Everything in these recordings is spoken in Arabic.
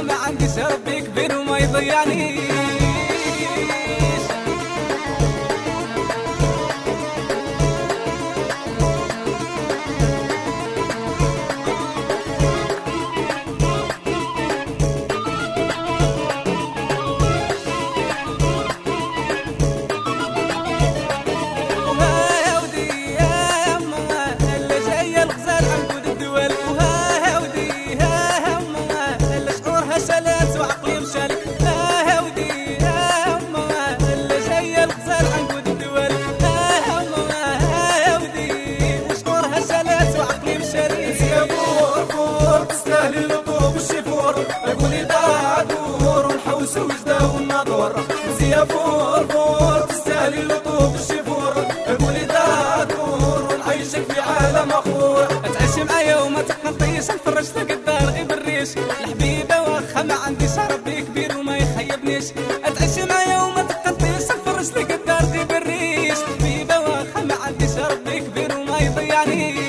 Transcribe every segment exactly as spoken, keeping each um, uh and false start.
ما عنديش ربي كبير وما يضيعنيش. وجده والنظور مزيا فور فور تستاهلي اللطوف الشفور. قولي دادور ونعيشك في عالم اخور. تعيش معايا وما تقنطيش نفرش لك الدار غير بالريش. الحبيبه واخا ما عنديش ربي كبير وما يخيبنيش. تعيش معايا وما تقنطيش نفرش لك الدار غير بالريش. الحبيبه واخا ما عنديش ربي كبير وما يضيعنيش.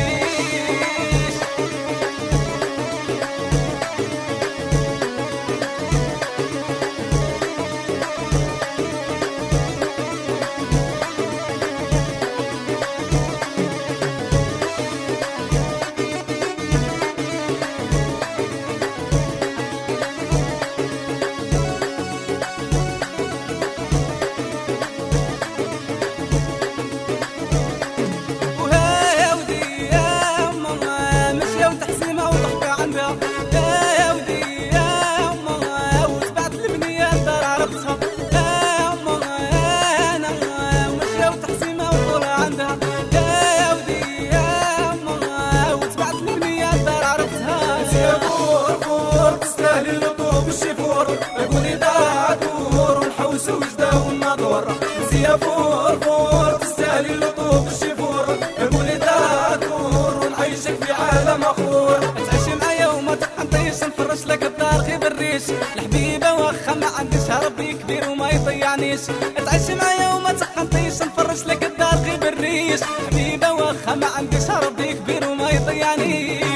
وجده والنظور مزيا فور فور تستاهلي اللطوف الشفور. قولي دادور ونعيشك في عالم اخور. تعيش معايا وما تقنطيش نفرش لك الدار غير بالريش. الحبيبه واخا ما عنديش ربي كبير وما يضيعنيش. تعيش معايا وما تقنطيش نفرش لك الدار غير بالريش. الحبيبه واخا ما عنديش ربي كبير وما يضيعنيش.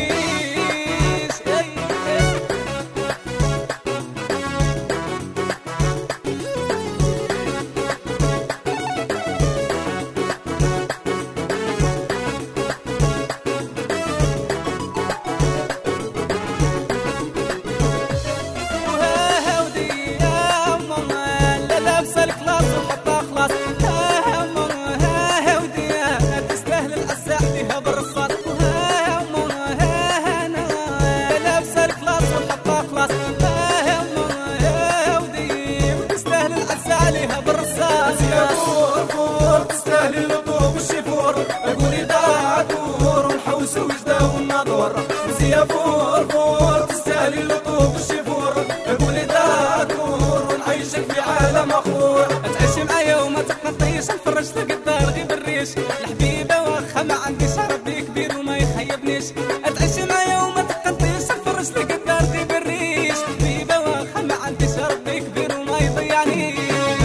وجده والنظور مزيا فور فور تستاهلي اللطوف الشفور. قولي دادور ونعيشك في عالم اخور. تعيش معايا وما تقنطيش نفرش لك الدار غير بالريش. الحبيبه واخا ما عنديش ربي كبير وما يخيبنيش. تعيش معايا وما تقنطيش نفرش لك الدار غير بالريش. الحبيبه واخا ما عنديش ربي كبير وما يضيعنيش.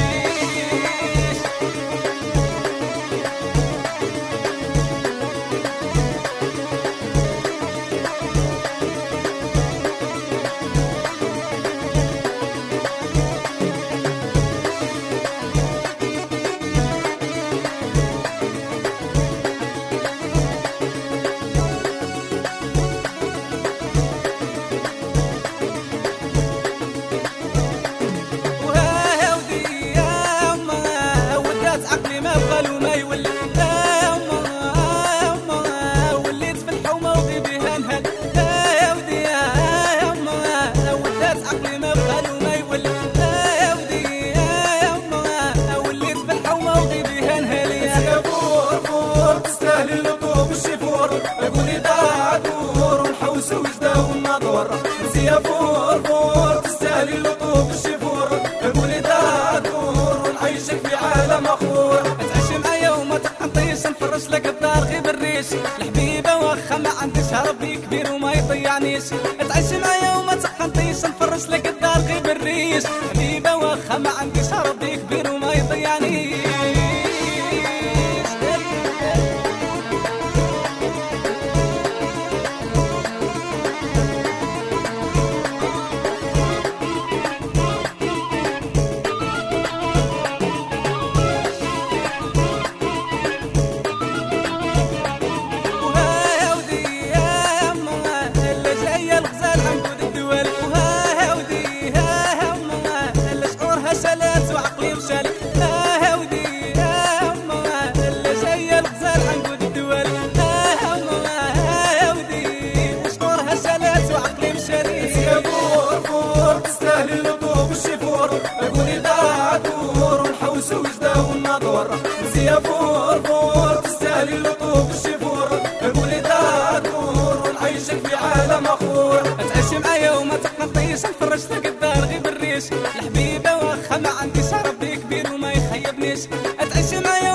وجده والنظور مزيا فور فور تستاهلي اللطوف الشفور. قولي دادور ونعيشك في عالم اخور. تعيش معايا وما تقنطيش نفرش لك الدار غير بالريش. الحبيبه واخا ما عنديش ربي كبير وما يضيعنيش. تعيش معايا وما تقنطيش نفرش لك الدار غير بالريش. الحبيبه واخا ما عنديش ربي كبير وما يضيعنيش. تستاهلي اللطوف الشفور قولي دادور ونعيشك في عالم اخور تعيش معايا وما تقنطيش نفرش لك الدار غير بالريش الحبيبه واخا ما عنديش ربي كبير وما يخيبنيش تعيش معايا